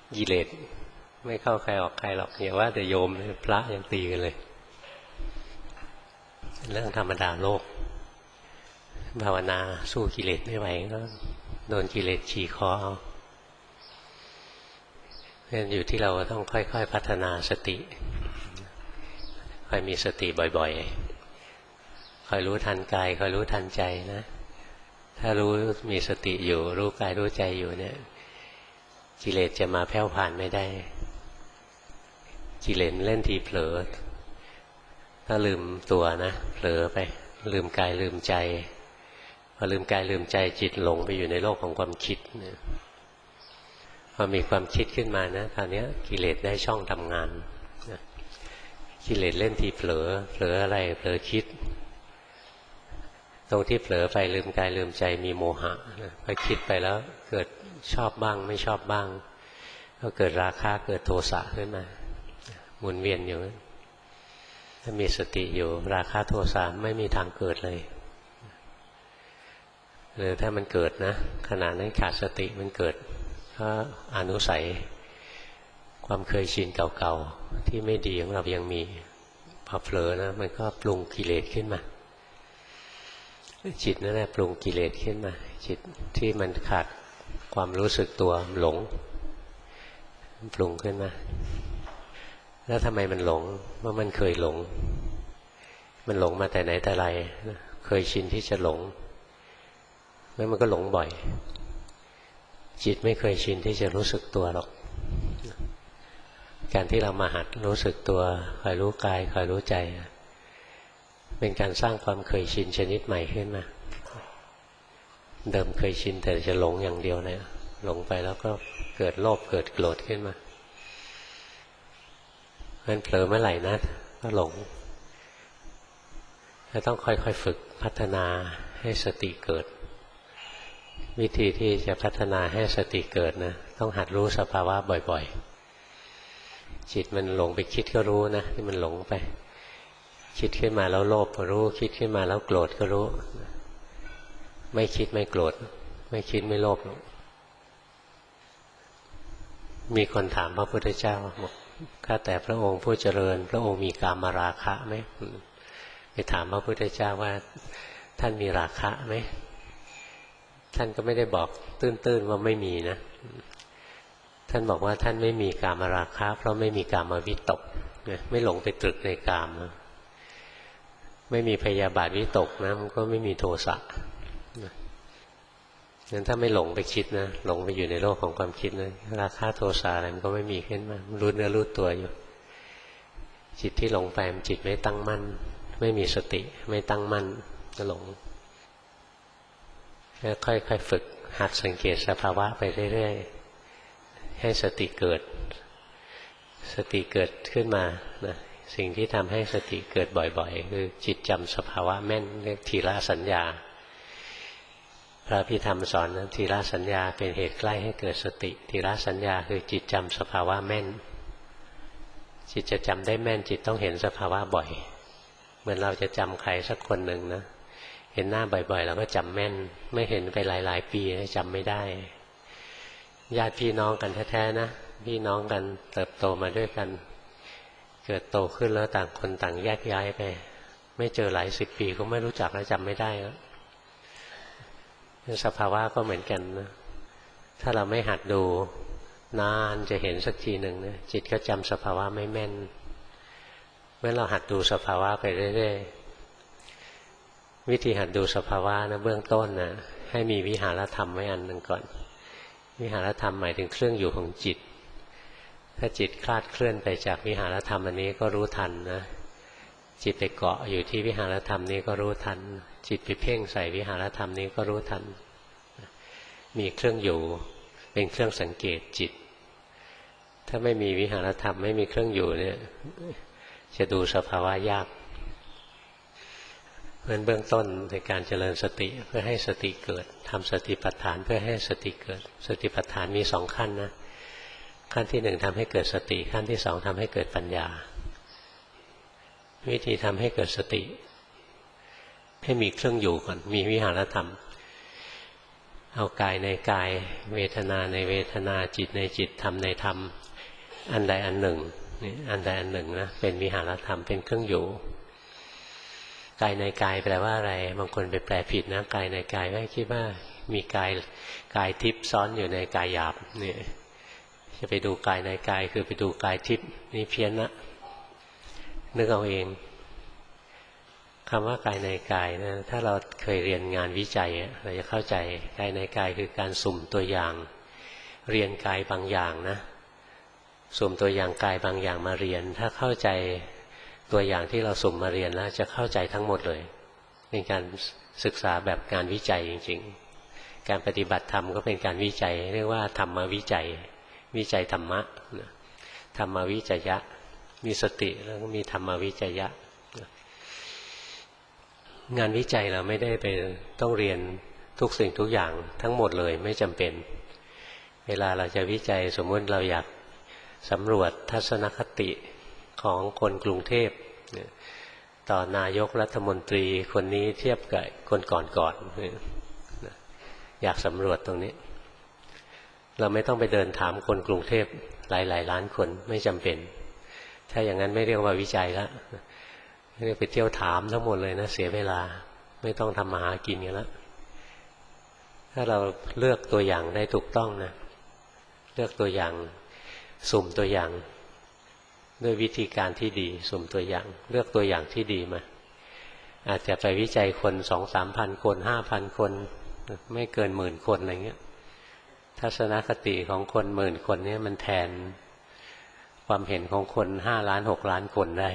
กิเลสไม่เข้าใครออกใครหรอกอย่าว่าแต่โยมพระยังตีกันเลยเรื่องธรรมดาโลกภาวนาสู้กิเลสไม่ไหวก็โดนกิเลสขี่คอเอาเพราะฉะนั้นอยู่ที่เราต้องค่อยๆพัฒนาสติคอยมีสติบ่อยๆคอยรู้ทันกายคอยรู้ทันใจนะถ้ารู้มีสติอยู่รู้กายรู้ใจอยู่เนี่ยกิเลสจะมาแผ่วผ่านไม่ได้กิเลสเล่นทีเผลอถ้าลืมตัวนะเผลอไปลืมกายลืมใจพอลืมกายลืมใจจิตหลงไปอยู่ในโลกของความคิดเนี่ยพอมีความคิดขึ้นมานะคราวนี้กิเลสได้ช่องทำงานนะกิเลสเล่นทีเผลออะไรเผลอคิดตรงที่เผลอไปลืมกายลืมใจมีโมหะนะพอคิดไปแล้วเกิดชอบบ้างไม่ชอบบ้างก็เกิดราคะเกิดโทสะขึ้นมาหมุนเวียนอยู่ถ้ามีสติอยู่ราคะโทสะไม่มีทางเกิดเลยหรือถ้ามันเกิดนะขณะนั้นขาดสติมันเกิดเพราะอนุสัยความเคยชินเก่าๆที่ไม่ดีของเรายังมีพอเผลอนะมันก็ปรุงกิเลสขึ้นมาจิตนั่นแหละปรุงกิเลสขึ้นมาจิตที่มันขาดความรู้สึกตัวหลงปรุงขึ้นมาแล้วทำไมมันหลงเพราะมันเคยหลงมันหลงมาแต่ไหนแต่ไรเคยชินที่จะหลงแล้วมันก็หลงบ่อยจิตไม่เคยชินที่จะรู้สึกตัวหรอกการที่เรามาหัดรู้สึกตัวคอยรู้กายคอยรู้ใจเป็นการสร้างความเคยชินชนิดใหม่ขึ้นมาเดิมเคยชินแต่จะหลงอย่างเดียวเนี่ยหลงไปแล้วก็เกิดโลภเกิดโกรธขึ้นมามันเผลอเมื่อไหร่นะก็หลงจะต้องค่อยๆฝึกพัฒนาให้สติเกิดวิธีที่จะพัฒนาให้สติเกิดนะต้องหัดรู้สภาวะบ่อยๆจิตมันหลงไปคิดก็รู้นะที่มันหลงไปคิดขึ้นมาแล้วโลภก็รู้คิดขึ้นมาแล้วโกรธก็รู้ไม่คิดไม่โกรธไม่คิดไม่โลภมีคนถามพระพุทธเจ้าบอกข้าแต่พระองค์ผู้เจริญพระองค์มีกามราคะไหมไปถามพระพุทธเจ้าว่าท่านมีราคะไหมท่านก็ไม่ได้บอกตื้นๆว่าไม่มีนะท่านบอกว่าท่านไม่มีกามราคะเพราะไม่มีกามวิตกไม่หลงไปตรึกในกามไม่มีพยาบาทวิตกนะมันก็ไม่มีโทสะงั้นถ้าไม่หลงไปคิดนะหลงไปอยู่ในโลกของความคิดนะราคะโทสะอะไรมันก็ไม่มีขึ้นมารู้เนื้อรู้ตัวอยู่จิตที่หลงไปมันจิตไม่ตั้งมั่นไม่มีสติไม่ตั้งมั่นก็หลงแล้วค่อยๆฝึกหัดสังเกตสภาวะไปเรื่อยๆให้สติเกิดสติเกิดขึ้นมานะสิ่งที่ทำให้สติเกิดบ่อยๆคือจิตจำสภาวะแม่นเรียกทีละสัญญาพระพิธรรมสอนนะทีละสัญญาเป็นเหตุใกล้ให้เกิดสติทีละสัญญาคือจิตจำสภาวะแม่นจิตจะจำได้แม่นจิตต้องเห็นสภาวะบ่อยเหมือนเราจะจำใครสักคนหนึ่งนะเห็นหน้าบ่อยๆเราก็จำแม่นไม่เห็นไปหลายๆปีจำไม่ได้ญาติพี่น้องกันแท้ๆนะพี่น้องกันเติบโตมาด้วยกันเกิดโตขึ้นแล้วต่างคนต่างแยกย้ายไปไม่เจอหลายสิบปีก็ไม่รู้จักและจำไม่ได้แล้วสภาวะก็เหมือนกันนะถ้าเราไม่หัดดูนานจะเห็นสักทีหนึ่งนะจิตก็จำสภาวะไม่แม่นเมื่อเราหัดดูสภาวะไปเรื่อยๆวิธีหัดดูสภาวะนะเบื้องต้นนะให้มีวิหารธรรมไว้อันหนึ่งก่อนวิหารธรรมหมายถึงเครื่องอยู่ของจิตถ้าจิตคลาดเคลื่อนไปจากวิหารธรรมอันนี้ก็รู้ทันนะจิตไปเกาะอยู่ที่วิหารธรรมนี้ก็รู้ทันจิตไปเพ่งใส่วิหารธรรมนี้ก็รู้ทันมีเครื่องอยู่เป็นเครื่องสังเกตจิตถ้าไม่มีวิหารธรรมไม่มีเครื่องอยู่เนี่ยจะดูสภาวะยากเพราะฉะนั้นเบื้องต้นในการเจริญสติเพื่อให้สติเกิดทำสติปัฏฐานเพื่อให้สติเกิดสติปัฏฐานมี2ขั้นนะขั้นที่1ทำให้เกิดสติขั้นที่2ทำให้เกิดปัญญาวิธีทำให้เกิดสติให้มีเครื่องอยู่ก่อนมีวิหารธรรมเอากายในกายเวทนาในเวทนาจิตในจิตธรรมในธรรมอันใดอันหนึ่งนี่อันใดอันหนึ่งนะเป็นวิหารธรรมเป็นเครื่องอยู่กายในกายแปลว่าอะไรบางคนไปแปลผิดนะกายในกายก็คิดว่ามีกายทิพย์ซ้อนอยู่ในกายหยาบนี่จะไปดูกายในกายคือไปดูกายทิพย์นี่เพี้ยนนะนึกเอาเองคำว่ากายในกายนะถ้าเราเคยเรียนงานวิจัยเราจะเข้าใจกายในกายคือการสุ่มตัวอย่างเรียนกายบางอย่างนะสุ่มตัวอย่างกายบางอย่างมาเรียนถ้าเข้าใจตัวอย่างที่เราสุ่มมาเรียนแล้วจะเข้าใจทั้งหมดเลยเป็นการศึกษาแบบงานวิจัยจริงๆการปฏิบัติธรรมก็เป็นการวิจัยเรียกว่าธรรมวิจัยวิจัยธรรมะธรรมวิจยะมีสติแล้วก็มีธรรมวิจยะงานวิจัยเราไม่ได้ไปต้องเรียนทุกสิ่งทุกอย่างทั้งหมดเลยไม่จำเป็นเวลาเราจะวิจัยสมมติเราอยากสำรวจทัศนคติของคนกรุงเทพต่อนายกรัฐมนตรีคนนี้เทียบกับคนก่อนอยากสำรวจตรงนี้เราไม่ต้องไปเดินถามคนกรุงเทพหลายล้านคนไม่จำเป็นถ้าอย่างนั้นไม่เรียกว่าวิจัยแล้วเรียกไปเที่ยวถามทั้งหมดเลยนะเสียเวลาไม่ต้องทำมาหากินกันแล้วถ้าเราเลือกตัวอย่างได้ถูกต้องนะเลือกตัวอย่างสุ่มตัวอย่างด้วยวิธีการที่ดีสุ่มตัวอย่างเลือกตัวอย่างที่ดีมาอาจจะไปวิจัยคน 2-3 พันคน 5,000 คนไม่เกิน10,000 คนอะไรเงี้ยทัศนคติของคน10,000 คนนี้มันแทนความเห็นของคน5 ล้าน 6 ล้านคนได้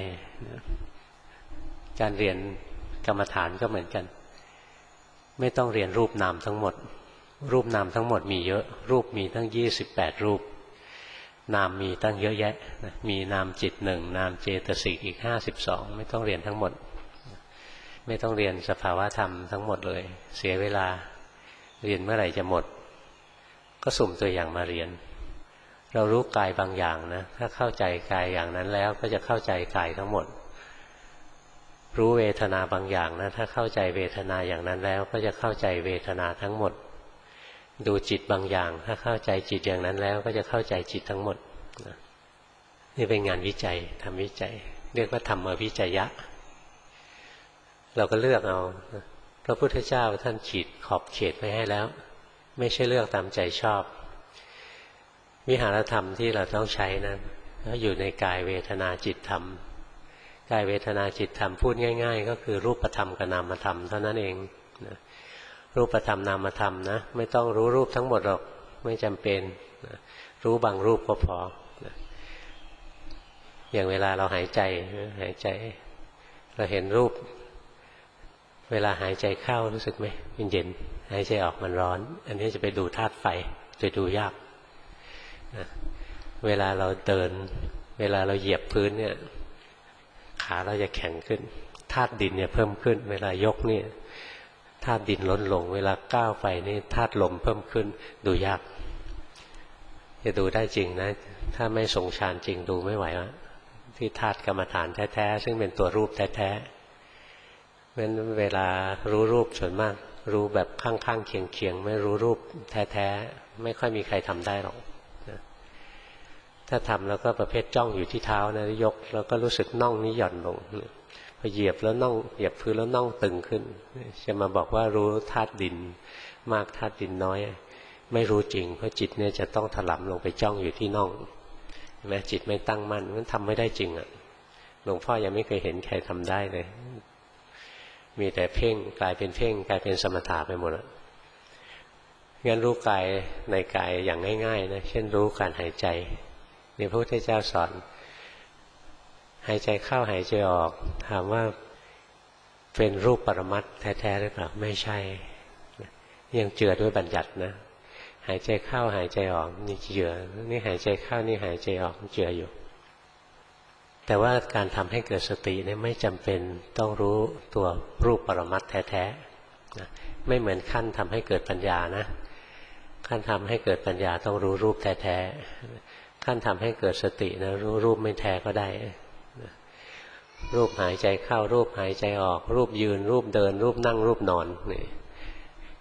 การเรียนกรรมฐานก็เหมือนกันไม่ต้องเรียนรูปนามทั้งหมดรูปนามทั้งหมดมีเยอะรูปมีตั้ง28รูปนามมีตั้งเยอะแยะมีนามจิต1นามเจตสิกอีก52ไม่ต้องเรียนทั้งหมดไม่ต้องเรียนสภาวะธรรมทั้งหมดเลยเสียเวลาเรียนเมื่อไหร่จะหมดก็สุ่มตัวอย่างมาเรียนเรารู้กายบางอย่างนะถ้าเข้าใจกายอย่างนั้นแล้วก็จะเข้าใจกายทั้งหมดรู้เวทนาบางอย่างนะถ้าเข้าใจเวทนาอย่างนั้นแล้วก็จะเข้าใจเวทนาทั้งหมดดูจิตบางอย่างถ้าเข้าใจจิตอย่างนั้นแล้วก็จะเข้าใจจิตทั้งหมดนี่เป็นงานวิจัยทำวิจัยเรียกว่าธรรมวิจัยะเราก็เลือกเอาพระพุทธเจ้าท่านขีดขอบเขตไว้ให้แล้วไม่ใช่เลือกตามใจชอบวิหารธรรมที่เราต้องใช้นั้นอยู่ในกายเวทนาจิตธรรมกายเวทนาจิตธรรมพูดง่ายๆก็คือรูปธรรมกับนามธรรมเท่านั้นเองนะรูปธรรมนามธรรมนะไม่ต้องรู้รูปทั้งหมดหรอกไม่จำเป็นนะรู้บางรูปก็พอนะอย่างเวลาเราหายใจเราเห็นรูปเวลาหายใจเข้ารู้สึกไหมมันเย็นหายใจออกมันร้อนอันนี้จะไปดูธาตุไฟจะดูยากนะเวลาเราเดินเวลาเราเหยียบพื้นเนี่ยขาเราจะแข็งขึ้นธาตุดินเนี่ยเพิ่มขึ้นเวลายกนี่ธาตุดินลดลงเวลาก้าวไปนี่ธาตุลมเพิ่มขึ้นดูยากจะดูได้จริงนะถ้าไม่ทรงฌานจริงดูไม่ไหวนะที่ธาตุกรรมฐานแท้ๆซึ่งเป็นตัวรูปแท้ๆเพราะฉะนั้นเวลารู้รูปส่วนมากรู้แบบข้างๆเคียงๆไม่รู้รูปแท้ๆไม่ค่อยมีใครทำได้หรอกถ้าทำแล้วก็ประเภทจ้องอยู่ที่เท้านะยกแล้วก็รู้สึกน่องนี้หย่อนลงพอเหยียบแล้วน่องเหยียบพื้นแล้วน่องตึงขึ้นจะมาบอกว่ารู้ธาตุดินมากธาตุดินน้อยไม่รู้จริงเพราะจิตเนี่ยจะต้องถลำลงไปจ้องอยู่ที่น่องแม้จิตไม่ตั้งมั่นมันทำไม่ได้จริงอ่ะหลวงพ่อยังไม่เคยเห็นใครทำได้เลยมีแต่เพ่งกลายเป็นเพ่งกลายเป็นสมถะไปหมดแล้วงั้นรู้กายในกายอย่างง่ายๆนะเช่นรู้การหายใจนี่พระพุทธเจ้าสอนหายใจเข้าหายใจออกถามว่าเป็นรูปปรมัตถ์แท้ๆหรือเปล่าไม่ใช่ยังเจือด้วยบัญญัตินะหายใจเข้าหายใจออกนี่เจือนี่หายใจเข้านี่หายใจออกเจืออยู่แต่ว่าการทำให้เกิดสติเนี่ยไม่จำเป็นต้องรู้ตัวรูปปรมัตถ์แท้ๆนะไม่เหมือนขั้นทำให้เกิดปัญญานะขั้นทำให้เกิดปัญญาต้องรู้รูปแท้ๆขั้นทำให้เกิดสตินะรู้รูปไม่แท้ก็ได้รูปหายใจเข้ารูปหายใจออกรูปยืนรูปเดินรูปนั่งรูปนอนนี่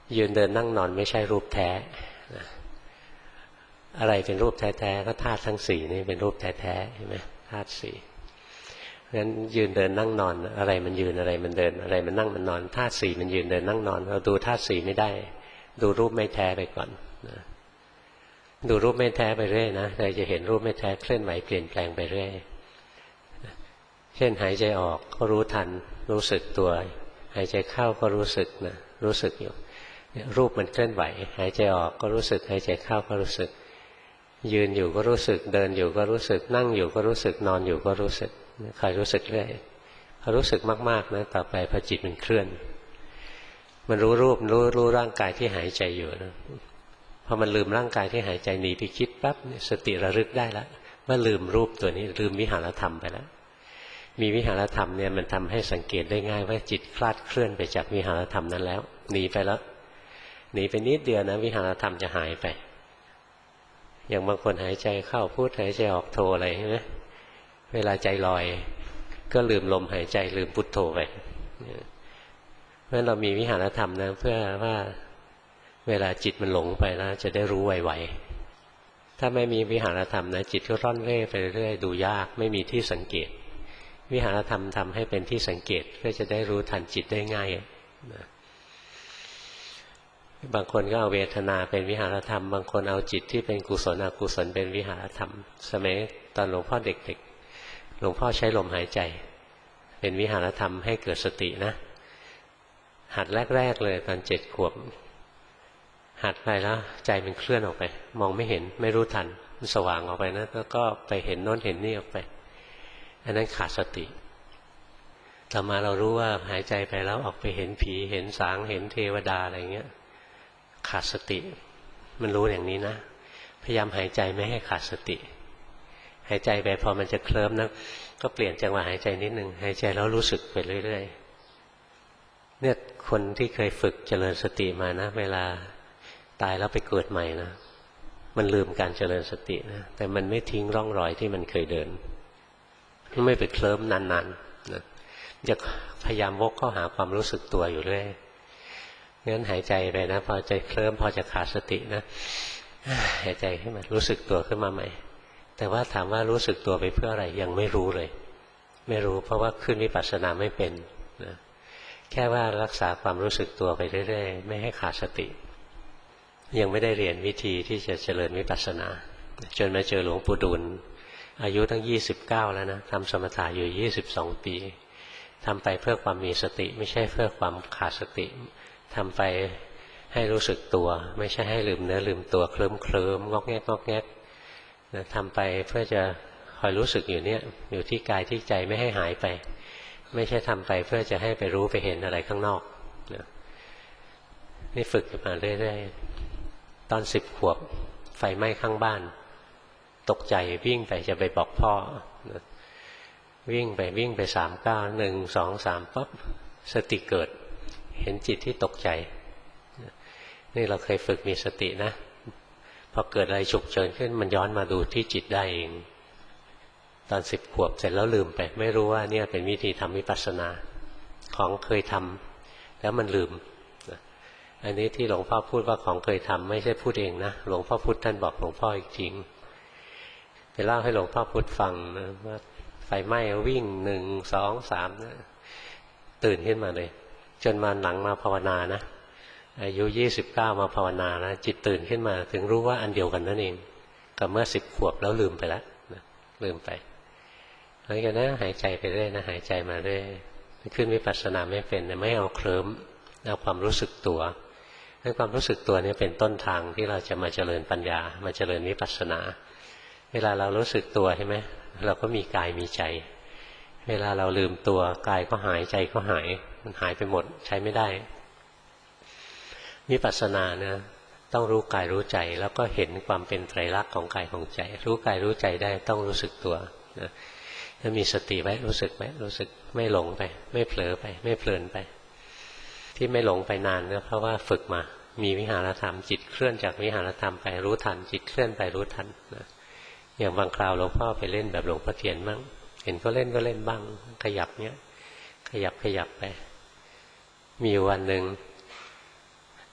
ยืนเดินนั่งนอนไม่ใช่รูปแท้อะไรเป็นรูปแท้ๆก็ธาตุทั้งสี่นี่เป็นรูปแท้ๆเห็นไหมธาตุสี่งั้นยืนเดินนั่งนอนอะไรมันยืนอะไรมันเดินอะไรมันนั่งมันนอนธาตุสี่มันยืนเดินนั่งนอนเราดูธาตุสี่ไม่ได้ดูรูปไม่แท้ไปก่อนนะดูรูปไม่แท้ไปเรื่อยนะเราจะเห็นรูปไม่แท้เคลื่อนไหวเปลี่ยนแปลงไปเรื่อยเช่นหายใจออกก็รู้ทันรู้สึกตัวหายใจเข้าก็รู้สึกนะรู้สึกอยู่รูปมันเคลื่อนไหวหายใจออกก็รู้สึกหายใจเข้าก็รู้สึกยืนอยู่ก็รู้สึกเดินอยู่ก็รู้สึกนั่งอยู่ก็รู้สึกนอนอยู่ก็รู้สึกคอยรู้สึกเรื่อยพอรู้สึกมากๆนะต่อไปพอจิตมันเคลื่อนมันรู้รูปรู้ร่างกายที่หายใจอยู่นะพอมันลืมร่างกายที่หายใจหนีไปคิดปั๊บสติระลึกได้แล้วว่าลืมรูปตัวนี้ลืมวิหารธรรมไปแล้วมีวิหารธรรมเนี่ยมันทำให้สังเกตได้ง่ายว่าจิตคลาดเคลื่อนไปจากวิหารธรรมนั้นแล้วหนีไปแล้วหนีไปนิดเดียวนะวิหารธรรมจะหายไปอย่างบางคนหายใจเข้าพูดหายใจออกโทอะไรใช่ไหมเวลาใจลอยก็ลืมลมหายใจลืมพุทโธไปเพราะฉะนั้นเรามีวิหารธรรมนะเพื่อว่าเวลาจิตมันหลงไปแล้วจะได้รู้ไวๆถ้าไม่มีวิหารธรรมนะจิตก็ร่อนเร่ไปเรื่อยดูยากไม่มีที่สังเกตวิหารธรรมทำให้เป็นที่สังเกตเพื่อจะได้รู้ทันจิตได้ง่ายนะบางคนก็เอาเวทนาเป็นวิหารธรรมบางคนเอาจิตที่เป็นกุศลอกุศลเป็นวิหารธรรมสมัยตอนหลวงพ่อเด็กๆหลวงพ่อใช้ลมหายใจเป็นวิหารธรรมให้เกิดสตินะหัดแรกๆเลยตอน7 ขวบหัดไปแล้วใจมันเคลื่อนออกไปมองไม่เห็นไม่รู้ทันมันสว่างออกไปนะแล้วก็ไปเห็นโน้นเห็นนี่ออกไปอันนั้นขาดสติต่อมาเรารู้ว่าหายใจไปแล้วออกไปเห็นผีเห็นสางเห็นเทวดาอะไรเงี้ยขาดสติมันรู้อย่างนี้นะพยายามหายใจไม่ให้ขาดสติหายใจไปพอมันจะเคลิ้มนะก็เปลี่ยนจังหวะหายใจนิดนึงหายใจแล้วรู้สึกไปเรื่อยๆเนี่ยคนที่เคยฝึกเจริญสติมานะเวลาตายแล้วไปเกิดใหม่นะมันลืมการเจริญสตินะแต่มันไม่ทิ้งร่องรอยที่มันเคยเดินไม่ไปเคลิ้มนานๆนะจะพยายามวกเข้าหาความรู้สึกตัวอยู่เรื่อยงั้นหายใจไปนะพอใจเคลิ้มพอจะขาดสตินะหายใจขึ้นมารู้สึกตัวขึ้นมาใหม่แต่ว่าถามว่ารู้สึกตัวไปเพื่ออะไรยังไม่รู้เลยไม่รู้เพราะว่าขึ้นวิปัสสนาไม่เป็นนะแค่ว่ารักษาความรู้สึกตัวไปเรื่อยๆไม่ให้ขาดสติยังไม่ได้เรียนวิธีที่จะเจริญวิปัสสนาจนมาเจอหลวงปู่ดูลอายุตั้ง29แล้วนะทำสมถะอยู่22 ปีทำไปเพื่อความมีสติไม่ใช่เพื่อความขาดสติทำไปให้รู้สึกตัวไม่ใช่ให้ลืมเนื้อลืมตัวเคลิ้มงอกแงกงอกแงกนะทำไปเพื่อจะคอยรู้สึกอยู่เนี่ยอยู่ที่กายที่ใจไม่ให้หายไปไม่ใช่ทำไปเพื่อจะให้ไปรู้ไปเห็นอะไรข้างนอกนะนี่ฝึกมาเรื่อยๆตอน10 ขวบไฟไหม้ข้างบ้านตกใจวิ่งไปจะไปบอกพ่อนะวิ่งไป3 ก้าว1 2 3ปั๊บสติเกิดเห็นจิตที่ตกใจนี่เราเคยฝึกมีสตินะพอเกิดอะไรฉุกเฉินขึ้นมันย้อนมาดูที่จิตได้เองตอน10 ขวบเสร็จแล้วลืมไปไม่รู้ว่าเนี่ยเป็นวิธีทำวิปัสสนาของเคยทำแล้วมันลืมอันนี้ที่หลวงพ่อพูดว่าของเคยทำไม่ใช่พูดเองนะหลวงพ่อพุธท่านบอกหลวงพ่ออีกจริงไปเล่าให้หลวงพ่อพุธฟังนะว่าไฟไหม้วิ่ง1 2 3นะตื่นขึ้นมาเลยจนมาหลังมาภาวนานะอายุ29มาภาวนานะจิตตื่นขึ้นมาถึงรู้ว่าอันเดียวกันนั่นเองกับเมื่อ10 ขวบแล้วลืมไปแล้วนะลืมไปแล้วกันนะหายใจไปเรื่อยนะหายใจมาเรื่อยขึ้นวิปัสสนาไม่เป็นไม่เอาเคลิ้มเอาความรู้สึกตัวให้ความรู้สึกตัวนี้เป็นต้นทางที่เราจะมาเจริญปัญญามาเจริญวิปัสสนาเวลาเรารู้สึกตัวใช่ไหมเราก็มีกายมีใจเวลาเราลืมตัวกายก็หายใจก็หายมันหายไปหมดใช้ไม่ได้วิปัสสนานะต้องรู้กายรู้ใจแล้วก็เห็นความเป็นไตรลักษณ์ของกายของใจรู้กายรู้ใจได้ต้องรู้สึกตัวนะถ้ามีสติไว้รู้สึกไหมรู้สึกไม่หลงไปไม่เผลอไปไม่เพลินไปที่ไม่หลงไปนานก็เพราะว่าฝึกมามีวิหารธรรมจิตเคลื่อนจากวิหารธรรมไปรู้ทันจิตเคลื่อนไปรู้ทันนะอย่างบางคราวหลวงพ่อไปเล่นแบบหลวงพ่อเทียนบ้างเห็นก็เล่นก็เล่นบ้างขยับเนี้ยขยับไปมีวันหนึ่ง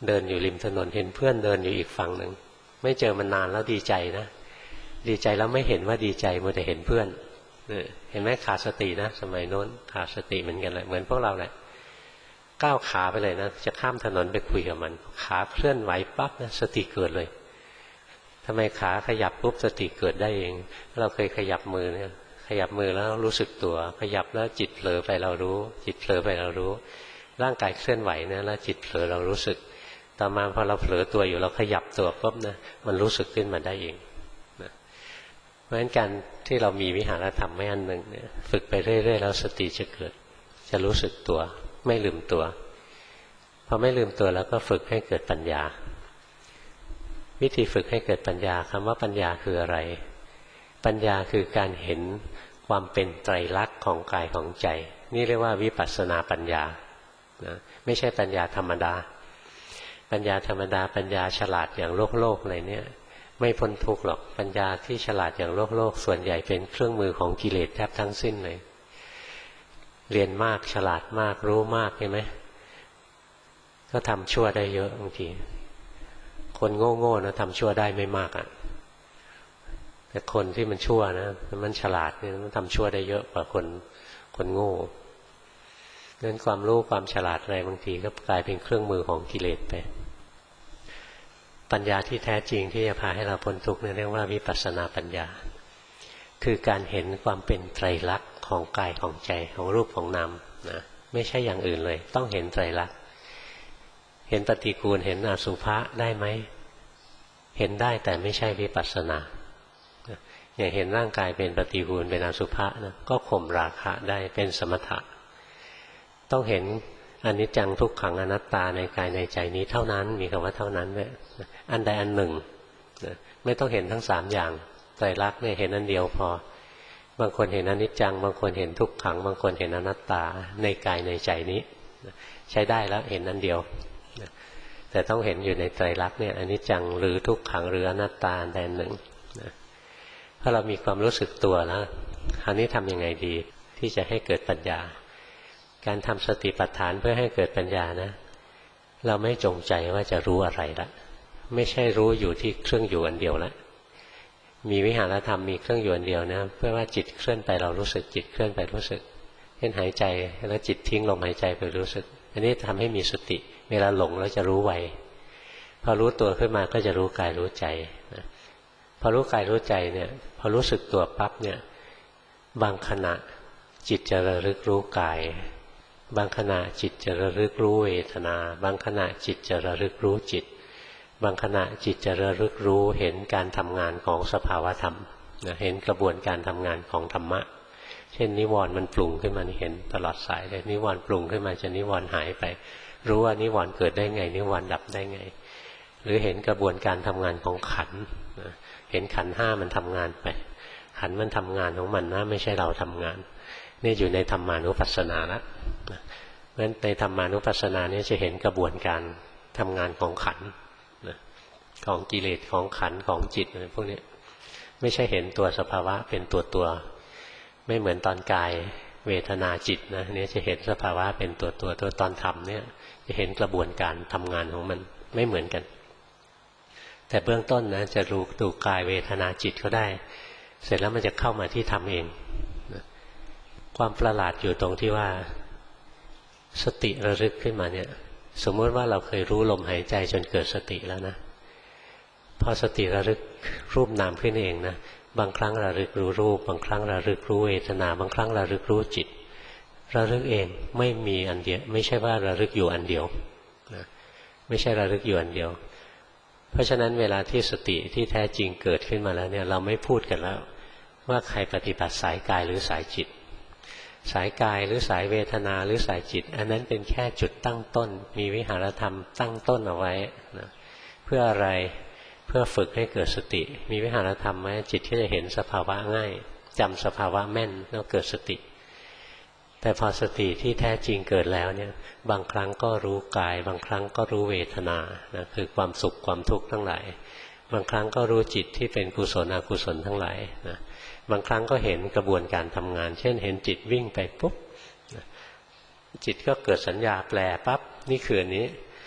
เดินอยู่ริมถนนเห็นเพื่อนเดินอยู่อีกฝั่งหนึ่งไม่เจอมันนานแล้วดีใจนะดีใจแล้วไม่เห็นว่าดีใจมัวแต่เห็นเพื่อนเห็นไหมขาดสตินะสมัยโน้นขาดสติเหมือนกันเลยเหมือนพวกเราแหละก้าวขาไปเลยนะจะข้ามถนนไปคุยกับมันขาเคลื่อนไหวปั๊บนะสติเกิดเลยทำไมขาขยับปุ๊บสติเกิดได้เองเราเคยขยับมือเนี่ยขยับมือแล้วรู้สึกตัวขยับแล้วจิตเผลอไปเรารู้จิตเผลอไปเรารู้ร่างกายเคลื่อนไหวนะแล้วจิตเผลอเรารู้สึกต่อมาพอเราเผลอตัวอยู่เราขยับตัวปุ๊บนะมันรู้สึกขึ้นมาได้เองนะเพราะฉะนั้นการที่เรามีวิหารธรรมไม่อันหนึ่งเนี่ยฝึกไปเรื่อยๆแล้วสติจะเกิดจะรู้สึกตัวไม่ลืมตัวพอไม่ลืมตัวแล้วก็ฝึกให้เกิดปัญญาวิธีฝึกให้เกิดปัญญาคำว่าปัญญาคืออะไรปัญญาคือการเห็นความเป็นไตรลักษณ์ของกายของใจนี่เรียกว่าวิปัสสนาปัญญานะไม่ใช่ปัญญาธรรมดาปัญญาธรรมดาปัญญาฉลาดอย่างโลกอะไรเนี่ยไม่พ้นทุกข์หรอกปัญญาที่ฉลาดอย่างโลกส่วนใหญ่เป็นเครื่องมือของกิเลสแทบทั้งสิ้นเลยเรียนมากฉลาดมากรู้มากใช่ไหมก็ทำชั่วได้เยอะบางทีคนโง่ๆนะทำชั่วได้ไม่มากอ่ะแต่คนที่มันชั่วนะมันฉลาดเนี่ยมันทำชั่วได้เยอะกว่าคนโง่งั้นความรู้ความฉลาดอะไรบางทีก็กลายเป็นเครื่องมือของกิเลสไปปัญญาที่แท้จริงที่จะพาให้เราพ้นทุกข์เรียกว่าวิปัสสนาปัญญาคือการเห็นความเป็นไตรลักษณ์ของกายของใจของรูปของนามนะไม่ใช่อย่างอื่นเลยต้องเห็นไตรลักษณ์เห็นปฏิกูลเห็นอสุภะได้ไหมเห็นได้แต่ไม่ใช่วิปัสสนาอย่างเห็นร่างกายเป็นปฏิกูลเป็นอสุภะนะก็ข่มราคะได้เป็นสมถะต้องเห็นอนิจจังทุกขังอนัตตาในกายในใจนี้เท่านั้นมีคำว่าเท่านั้นเลยอันใดอันหนึ่งไม่ต้องเห็นทั้งสามอย่างไตรลักษณ์เนี่ยเห็นอันเดียวพอบางคนเห็นอนิจจังบางคนเห็นทุกขังบางคนเห็นอนัตตาในกายในใจนี้ใช้ได้แล้วเห็นอันเดียวแต่ต้องเห็นอยู่ในไตรลักษณ์เนี่ยอนิจจังหรือทุกขังหรืออนัตตาใดหนึ่งถ้าเรามีความรู้สึกตัวแล้วคราวนี้ทำยังไงดีที่จะให้เกิดปัญญาการทำสติปัฏฐานเพื่อให้เกิดปัญญานะเราไม่จงใจว่าจะรู้อะไรละไม่ใช่รู้อยู่ที่เครื่องอยู่อันเดียวละมีวิหารธรรมมีเครื่องอยู่อันเดียวนะเพื่อว่าจิตเคลื่อนไปเรารู้สึกจิตเคลื่อนไปรู้สึกเช่นหายใจแล้วจิตทิ้งลมหายใจไปรู้สึกอันนี้ทำให้มีสติเวลาหลงแล้วจะรู้ไวพอรู้ตัวขึ้นมาก็จะรู้กายรู้ใจนะพอรู้กายรู้ใจเนี่ยพอรู้สึกตัวปั๊บเนี่ยบางขณะจิตจะระลึกรู้กายบางขณะจิตจะระลึกรู้เวทนาบางขณะจิตจะระลึกรู้จิตบางขณะจิตจะระลึกรู้เห็นการทำงานของสภาวธรรมเห็นกระบวนการทำงานของธรรมะเช่นนิวรณ์มันปรุงขึ้นมาเห็นตลอดสายเลยนิวรณ์ปรุงขึ้นมาจะนิวรณ์หายไปรู้ว่านิวรณ์เกิดได้ไงนิวรณ์ดับได้ไงหรือเห็นกระบวนการทำงานของขันธ์เห็นขันธ์ห้ามันทำงานไปขันธ์มันทำงานของมันนะไม่ใช่เราทำงานนี่อยู่ในธรรมานุปัสสนาแล้วเพราะฉะนั้นในธรรมานุปัสสนานี้จะเห็นกระบวนการทำงานของขันธ์ของกิเลสของขันธ์ของจิตอะไรพวกนี้ไม่ใช่เห็นตัวสภาวะเป็นตัวไม่เหมือนตอนกายเวทนาจิตนะนี่จะเห็นสภาวะเป็นตัวตอนทำเนี่ยจะเห็นกระบวนการทำงานของมันไม่เหมือนกันแต่เบื้องต้นนะจะรู้ดูกายเวทนาจิตก็ได้เสร็จแล้วมันจะเข้ามาที่ทำเองความประหลาดอยู่ตรงที่ว่าสติระลึกขึ้นมาเนี่ยสมมติว่าเราเคยรู้ลมหายใจจนเกิดสติแล้วนะพอสติระลึกรูปนามขึ้นเองนะบางครั้งระลึกรู้รูปบางครั้งระลึกรู้เวทนาบางครั้งระลึกรู้จิตระลึกเองไม่มีอันเดียวไม่ใช่ว่าระลึกอยู่อันเดียวนะไม่ใช่ระลึกอยู่อันเดียวเพราะฉะนั้นเวลาที่สติที่แท้จริงเกิดขึ้นมาแล้วเนี่ยเราไม่พูดกันแล้วว่าใครปฏิบัติสายกายหรือสายจิตสายกายหรือสายเวทนาหรือสายจิตอันนั้นเป็นแค่จุดตั้งต้นมีวิหารธรรมตั้งต้นเอาไว้นะเพื่ออะไรเพื่อฝึกให้เกิดสติมีวิหารธรรมไว้จิตที่จะเห็นสภาวะง่ายจำสภาวะแม่นแล้วเกิดสติแต่พอสติที่แท้จริงเกิดแล้วเนี่ยบางครั้งก็รู้กายบางครั้งก็รู้เวทนานะคือความสุขความทุกข์ทั้งหลายบางครั้งก็รู้จิตที่เป็นกุศลอกุศลทั้งหลายนะบางครั้งก็เห็นกระบวนการทำงานเช่นเห็นจิตวิ่งไปปุ๊บจิตก็เกิดสัญญาแปลปั๊บนี่คืออันนี้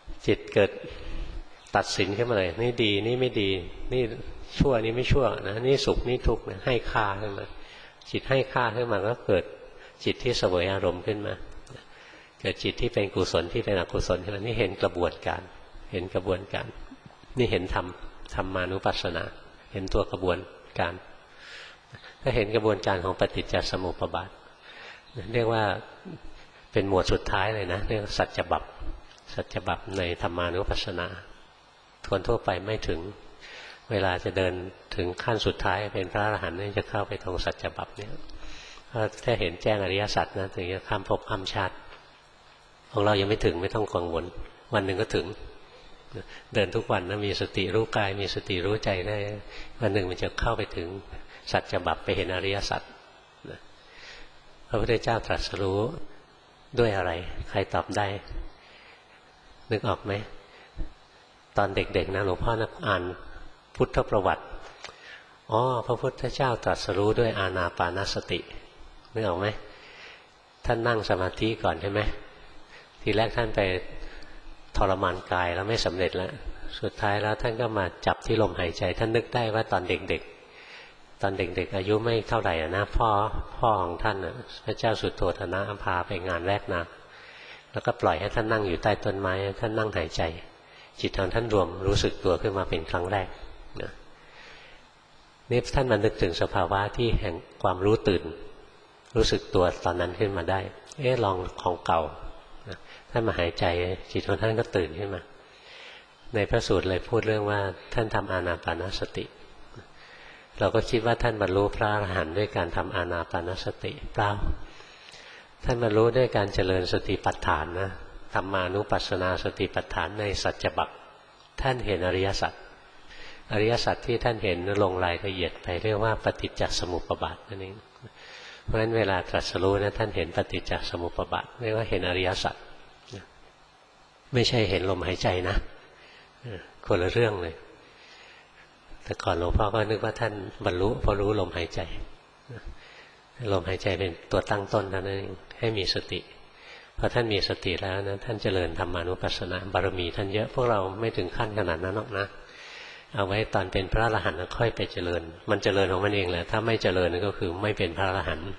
จิตเกิดตัดสินขึ้นมาเลยนี่ดีนี่ไม่ดีนี่ชั่วนี่ไม่ชั่วนะนี่สุขนี่ทุกข์นะให้ค่าขึ้นมาจิตให้ค่าขึ้นมาก็เกิดจิตที่เสวยอารมณ์ขึ้นมาเกิดจิตที่เป็นกุศลที่เป็นอกุศลขึ้นมานี่เห็นกระบวนการเห็นกระบวนการนี่เห็นธรรมานุปัสสนาเห็นตัวกระบวนการถ้าเห็นกระบวนการของปฏิจจสมุปบาทเรียกว่าเป็นหมวดสุดท้ายเลยนะเรียกสัจจบัพสัจจบัพในธรรมานุปัสสนาคนทั่วไปไม่ถึงเวลาจะเดินถึงขั้นสุดท้ายเป็นพระอรหันต์นี่จะเข้าไปตรงสัจจบัพเนี่ยถ้าเห็นแจ้งอริยสัจนะถึงจะข้ามภพข้ามชาติของเรายังไม่ถึงไม่ต้องกังวลวันหนึ่งก็ถึงเดินทุกวันนะมีสติรู้กายมีสติรู้ใจได้วันหนึ่งมันจะเข้าไปถึงสัจจบัพไปเห็นอริยสัจพระพุทธเจ้าตรัสรู้ด้วยอะไรใครตอบได้นึกออกไหมตอนเด็กๆนะหลวงพ่อนักอ่านพุทธประวัติอ๋อพระพุทธเจ้าตรัสรู้ด้วยอานาปานสตินึกออกไหมท่านนั่งสมาธิก่อนใช่ไหมทีแรกท่านไปทรมานกายแล้วไม่สำเร็จแล้วสุดท้ายแล้วท่านก็มาจับที่ลมหายใจท่านนึกได้ว่าตอนเด็กอายุไม่เท่าไหร่นะพ่อของท่านพระเจ้าสุโธทนะพาไปงานแรกนาแล้วก็ปล่อยให้ท่านนั่งอยู่ใต้ต้นไม้ท่านนั่งหายใจจิตของท่านรวมรู้สึกตัวขึ้นมาเป็นครั้งแรกนะนี่ท่านมานึกถึงสภาวะที่แห่งความรู้ตื่นรู้สึกตัวตอนนั้นขึ้นมาได้ลองของเก่านะท่านมาหายใจจิตของท่านก็ตื่นขึ้นมาในพระสูตรเลยพูดเรื่องว่าท่านทำอานาปานสติเราก็คิดว่าท่านบรรลุพระอรหันต์ด้วยการทำอานาปานสติเปล่าท่านบรรลุด้วยการเจริญสติปัฏฐานนะธรรมานุปัสสนาสติปัฏฐานในสัจจบัพท่านเห็นอริยสัจอริยสัจที่ท่านเห็นลงรายละเอียดไปเรียกว่าปฏิจจสมุปบาทนั่นเองเพราะฉะนั้นเวลาตรัสรู้นะท่านเห็นปฏิจจสมุปบาทเรียกว่าเห็นอริยสัจไม่ใช่เห็นลมหายใจนะคนละเรื่องเลยแต่ก่อนหลวงพ่อก็นึกว่าท่านบรรลุเพราะรู้ลมหายใจลมหายใจเป็นตัวตั้งต้นนั่นเองให้มีสติพอท่านมีสติแล้วนะท่านเจริญธรรมานุปัสสนาบารมีท่านเยอะพวกเราไม่ถึงขั้นขนาดนั้นหรอกนะเอาไว้ตอนเป็นพระอรหันต์ค่อยไปเจริญมันเจริญของมันเองแหละถ้าไม่เจริญก็คือไม่เป็นพระอรหันต์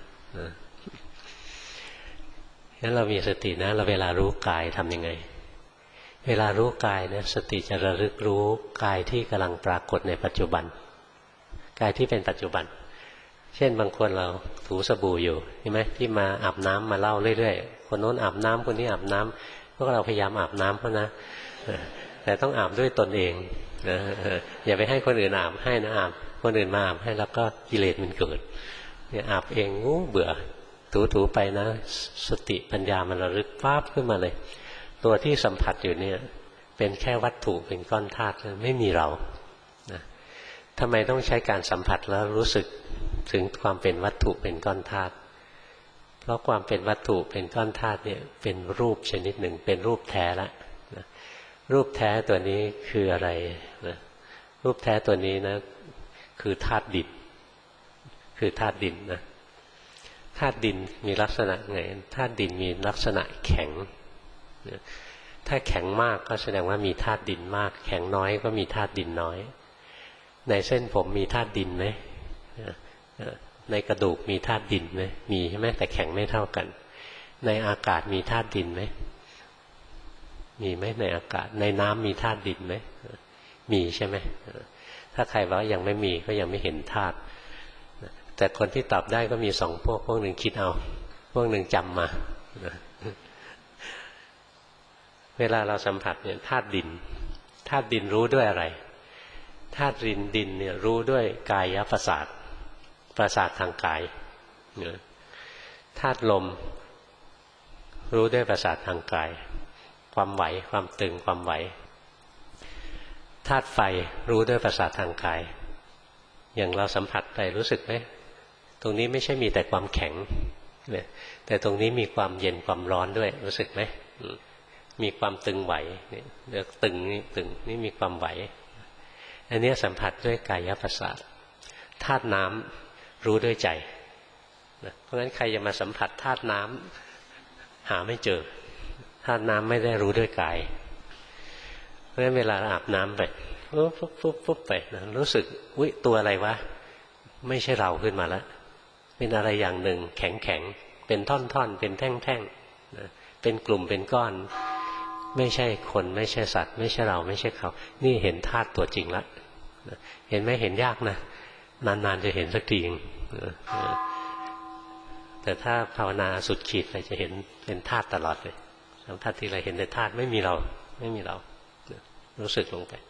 งั้นเรามีสตินะเราเวลารู้กายทำยังไงเวลารู้กายเนี่ยสติจะระลึกรู้กายที่กำลังปรากฏในปัจจุบันกายที่เป็นปัจจุบันเช่นบางคนเราถูสบู่อยู่ใช่ไหมที่มาอาบน้ำมาเล่าเรื่อยๆคนโน้นอาบน้ำคนนี้อาบน้ำพวกเราพยายามอาบน้ำเขานะแต่ต้องอาบด้วยตนเองนะอย่าไปให้คนอื่นอาบให้นะอาบคนอื่นมาอาบให้แล้วก็กิเลสมันเกิดเนี่ยอาบเองงูเบื่อถูไปนะสติปัญญามันระลึกปั๊บขึ้นมาเลยตัวที่สัมผัสอยู่เนี่ยเป็นแค่วัตถุเป็นก้อนธาตุไม่มีเรานะทำไมต้องใช้การสัมผัสแล้วรู้สึกถึงความเป็นวัตถุเป็นก้อนธาตุเพราะความเป็นวัตถุเป็นก้อนธาตุเนี่ยเป็นรูปชนิดหนึ่งเป็นรูปแท้ละนะรูปแท้ตัวนี้คืออะไรนะรูปแท้ตัวนี้นะคือธาตุดินคือธาตุดินนะธาตุดินมีลักษณะไงธาตุดินมีลักษณะแข็งถ้าแข็งมากก็แสดงว่ามีธาตุดินมากแข็งน้อยก็มีธาตุดินน้อยในเส้นผมมีธาตุดินไหมในกระดูกมีธาตุดินไหมมีใช่ไหมแต่แข็งไม่เท่ากันในอากาศมีธาตุดินไหมมีไหมในอากาศในน้ำมีธาตุดินไหมมีใช่ไหมถ้าใครว่ายังไม่มีก็ยังไม่เห็นธาตุแต่คนที่ตอบได้ก็มีสองพวกหนึ่งคิดเอาพวกหนึ่งจำมาเวลาเราสัมผัสเนี่ยธาตุดินรู้ด้วยอะไรธาตุดินเนี่ยรู้ด้วยกายประสาททางกายธาตุลมรู้ด้วยประสาททางกายความไหวความตึงความไหวธาตุไฟรู้ด้วยประสาททางกายอย่างเราสัมผัสไปรู้สึกไหมตรงนี้ไม่ใช่มีแต่ความแข็งแต่ตรงนี้มีความเย็นความร้อนด้วยรู้สึกไหมมีความตึงไหวเนี่ยเรียกตึงนี่มีความไหวอันนี้สัมผัสด้วยกายประสาทธาตุน้ำรู้ด้วยใจเพราะฉะนั้นใครจะมาสัมผัสธาตุน้ำหาไม่เจอธาตุน้ำไม่ได้รู้ด้วยกายเพราะฉะนั้นเวลาอาบน้ำไปปุ๊บปุ๊บปุ๊บปุ๊บไปนะรู้สึกอุ๊ยตัวอะไรวะไม่ใช่เราขึ้นมาแล้วเป็นอะไรอย่างหนึ่งแข็งแข็งเป็นท่อนๆเป็นแท่งๆนะเป็นกลุ่มเป็นก้อนไม่ใช่คนไม่ใช่สัตว์ไม่ใช่เราไม่ใช่เขานี่เห็นธาตุตัวจริงแล้วเห็นไหมเห็นยากนะนานๆจะเห็นสักทีแต่ถ้าภาวนาสุดขีดไปจะเห็นเป็นธาตุตลอดเลยสัมผัสที่เราเห็นในธาตุไม่มีเราไม่มีเรารู้สึกลงไป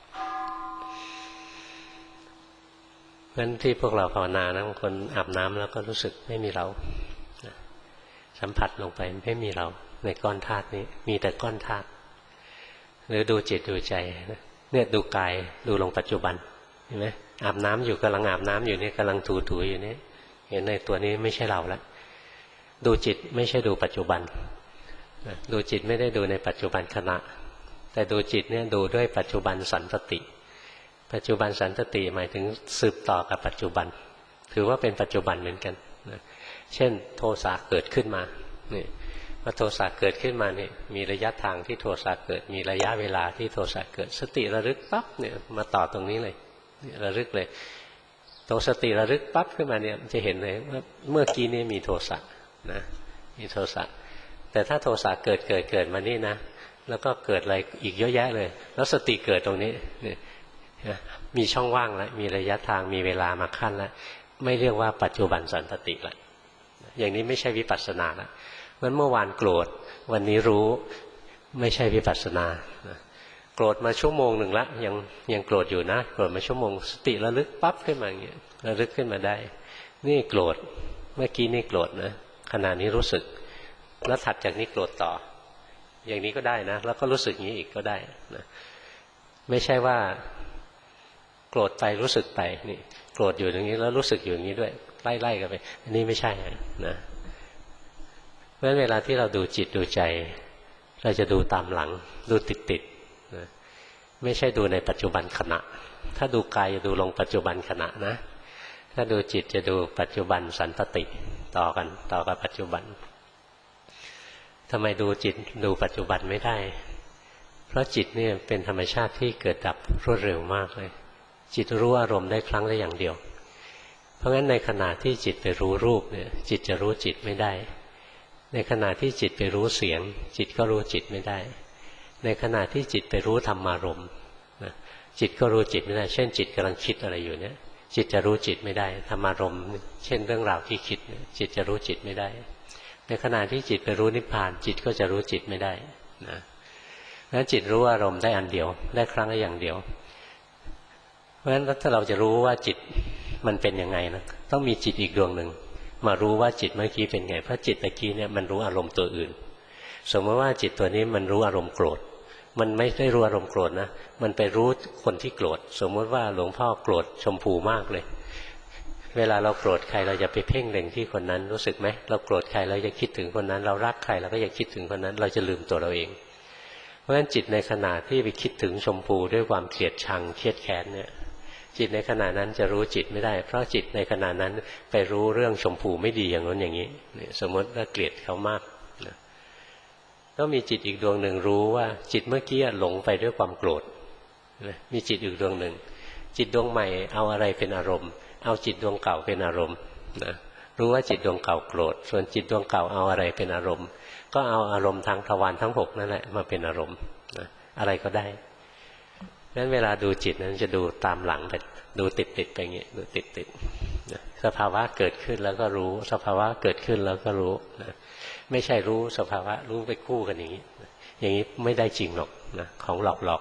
เพราะฉะนั้นที่พวกเราภาวนานะบางคนอาบน้ำแล้วก็รู้สึกไม่มีเราสัมผัสลงไปไม่มีเราในก้อนธาตุนี้มีแต่ก้อนธาตุหรือดูจิตดูใจเนี่ยดูกายดูลงปัจจุบันเห็นไหมอาบน้ำอยู่กำลังอาบน้ำอยู่นี่กำลังถูอยู่นี่เห็นในตัวนี้ไม่ใช่เราแล้วดูจิตไม่ใช่ดูปัจจุบันดูจิตไม่ได้ดูในปัจจุบันขณะแต่ดูจิตเนี่ยดูด้วยปัจจุบันสันตติปัจจุบันสันตติหมายถึงสืบต่อกับปัจจุบันถือว่าเป็นปัจจุบันเหมือนกันเช่นโทสะเกิดขึ้นมานี่พอโทสะเกิดขึ้นมาเนี่ยมีระยะทางที่โทสะเกิดมีระยะเวลาที่โทสะเกิดสติระลึกปั๊บเนี่ยมาต่อตรงนี้เลยระลึกเลยตรงสติระลึกปั๊บขึ้นมาเนี่ยจะเห็นเลยว่าเมื่อกี้นี้มีโทสะนะมีโทสะแต่ถ้าโทสะเกิดมานี่นะแล้วก็เกิดอะไรอีกเยอะแยะเลยแล้วสติเกิดตรงนี้เนี่ยมีช่องว่างแล้วมีระยะทางมีเวลามาขั้นแล้วไม่เรียกว่าปัจจุบันสันตติละอย่างนี้ไม่ใช่วิปัสสนาละงั้นเมื่อวานโกรธวันนี้รู้ไม่ใช่วิปัสสนาโกรธมาชั่วโมงหนึ่งละยังโกรธอยู่นะโกรธมาชั่วโมงสติระลึกปั๊บขึ้นมาอย่างเงี้ยระลึกขึ้นมาได้นี่โกรธเมื่อกี้นี่โกรธนะขณะนี้รู้สึกแล้วถัดจากนี้โกรธต่ออย่างนี้ก็ได้นะแล้วก็รู้สึกอย่างนี้อีกก็ได้นะไม่ใช่ว่าโกรธไปรู้สึกไปนี่โกรธอยู่อย่างนี้แล้วรู้สึกอยู่อย่างนี้ด้วยไล่กันไปอันนี้ไม่ใช่นะเพราะฉะนั้นเวลาที่เราดูจิตดูใจเราจะดูตามหลังดูติดนะไม่ใช่ดูในปัจจุบันขณะถ้าดูกายจะดูลงปัจจุบันขณะนะถ้าดูจิตจะดูปัจจุบันสันตติต่อกับปัจจุบันทำไมดูจิตดูปัจจุบันไม่ได้เพราะจิตเนี่ยเป็นธรรมชาติที่เกิดดับรวดเร็วมากเลยจิตรู้อารมณ์ได้ครั้งละอย่างเดียวเพราะงั้นในขณะที่จิตไปรู้รูปเนี่ยจิตจะรู้จิตไม่ได้ในขณะที่จิตไปรู้เสียงจิตก็รู้จิตไม่ได้ในขณะที่จิตไปรู้ธรรมารมณ์จิตก็รู้จิตไม่ได้เช่นจิตกำลังคิดอะไรอยู่เนี่ยจิตจะรู้จิตไม่ได้ธรรมารมณ์เช่นเรื่องราวที่คิดจิตจะรู้จิตไม่ได้ในขณะที่จิตไปรู้นิพพานจิตก็จะรู้จิตไม่ได้นะแล้วจิตรู้อารมณ์ได้อันเดียวได้ครั้งละอย่างเดียวเพราะฉะนั้นถ้าเราจะรู้ว่าจิตมันเป็นยังไงนะต้องมีจิตอีกดวงหนึ่งมารู้ว่าจิตเมื่อกี้เป็นไงเพราะจิตเมื่อกี้เนี่ยมันรู้อารมณ์ตัวอื่นสมมติว่าจิตตัวนี้มันรู้อารมณ์โกรธมันไม่ได้รู้อารมณ์โกรธนะมันไปรู้คนที่โกรธสมมติว่าหลวงพ่อโกรธชมพูมากเลยเวลาเราโกรธใครเราจะไปเพ่งเล็งที่คนนั้นรู้สึกไหมเราโกรธใครเราจะคิดถึงคนนั้นเรารักใครเราก็จะคิดถึงคนนั้นเราจะลืมตัวเราเองเพราะฉะนั้นจิตในขณะที่ไปคิดถึงชมพูด้วยความเกลียดชังเครียดแค้นเนี่ยจิตในขณะนั้นจะรู้จิตไม่ได้เพราะจิตในขณะนั้นไปรู้เรื่องชมพูไม่ดีอย่างนั้นอย่างนี้สมมติว่าเกลียดเขามากนะต้องมีจิตอีกดวงหนึ่งรู้ว่าจิตเมื่อกี้หลงไปด้วยความโกรธมีจิตอีกดวงหนึ่งจิตดวงใหม่เอาอะไรเป็นอารมณ์เอาจิตดวงเก่าเป็นอารมณ์นะรู้ว่าจิตดวงเก่าโกรธส่วนจิตดวงเก่าเอาอะไรเป็นอารมณ์ก็เอาอารมณ์ทางทวารทั้ง6นั่นแหละมาเป็นอารมณ์นะอะไรก็ได้งั้นเวลาดูจิตนั้นจะดูตามหลังไปดูติดไปอย่างนี้ดูติดนะสภาวะเกิดขึ้นแล้วก็รู้สภาวะเกิดขึ้นแล้วก็รู้นะไม่ใช่รู้สภาวะรู้ไปคู่กันอย่างนี้อย่างนี้ไม่ได้จริงหรอกนะของหลอก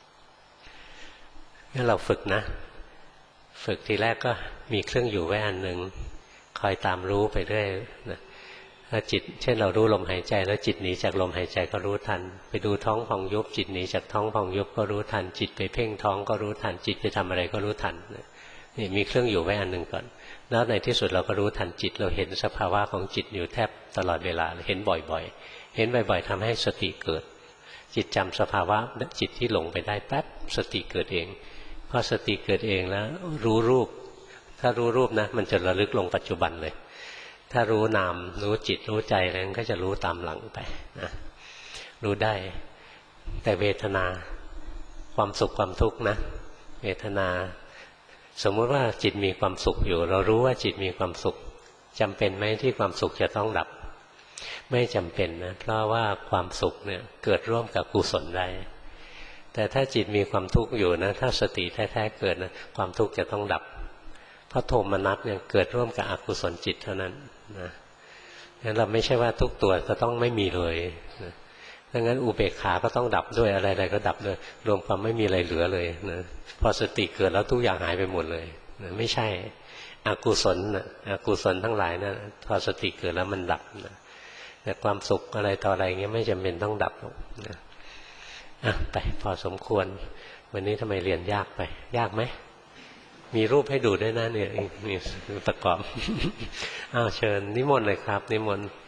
งั้นเราฝึกนะฝึกทีแรกก็มีเครื่องอยู่ไว้อันหนึ่งคอยตามรู้ไปเรื่อยนะถ้าจิตเช่นเรารู้ลมหายใจแล้วจิตหนีจากลมหายใจก็รู้ทันไปดูท้องพองยุบจิตหนีจากท้องพองยุบก็รู้ทันจิตไปเพ่งท้องก็รู้ทันจิตไปทำอะไรก็รู้ทันนี่มีเครื่องอยู่ไว้อันหนึ่งก่อนแล้วในที่สุดเราก็รู้ทันจิตเราเห็นสภาวะของจิตอยู่แทบตลอดเวลาเห็นบ่อยๆเห็นบ่อยๆทำให้สติเกิดจิตจำสภาวะจิตที่หลงไปได้แป๊บสติเกิดเองพอสติเกิดเองแล้วรู้รูปถ้ารู้รูปนะมันจะระลึกลงปัจจุบันเลยถ้ารู้นามรู้จิตรู้ใจอะไรก็จะรู้ตามหลังไปนะรู้ได้แต่เวทนาความสุขความทุกข์นะเวทนาสมมุติว่าจิตมีความสุขอยู่เรารู้ว่าจิตมีความสุขจำเป็นไหมที่ความสุขจะต้องดับไม่จำเป็นนะเพราะว่าความสุขเนี่ยเกิดร่วมกับกุศลได้แต่ถ้าจิตมีความทุกข์อยู่นะถ้าสติแท้ๆเกิดนะความทุกข์จะต้องดับเพราะโทมนัสเนี่ยเกิดร่วมกับอกุศลจิตเท่านั้นนะงั้นเราไม่ใช่ว่าทุกตัวจะต้องไม่มีเลยนะดังนั้นอุเบกขาก็ต้องดับด้วยอะไรๆก็ดับด้วยรวมความไม่มีอะไรเหลือเลยนะพอสติเกิดแล้วทุกอย่างหายไปหมดเลยนะไม่ใช่อกุศลนะอกุศลทั้งหลายนะพอสติเกิดแล้วมันดับนะแต่ความสุขอะไรต่ออะไรเงี้ยไม่จำเป็นต้องดับนะไปพอสมควรวันนี้ทำไมเรียนยากไปยากไหมมีรูปให้ดูด้วยนะเนี่ยนี่ประกอบอ้าวเชิญนิมนต์เลยครับนิมนต์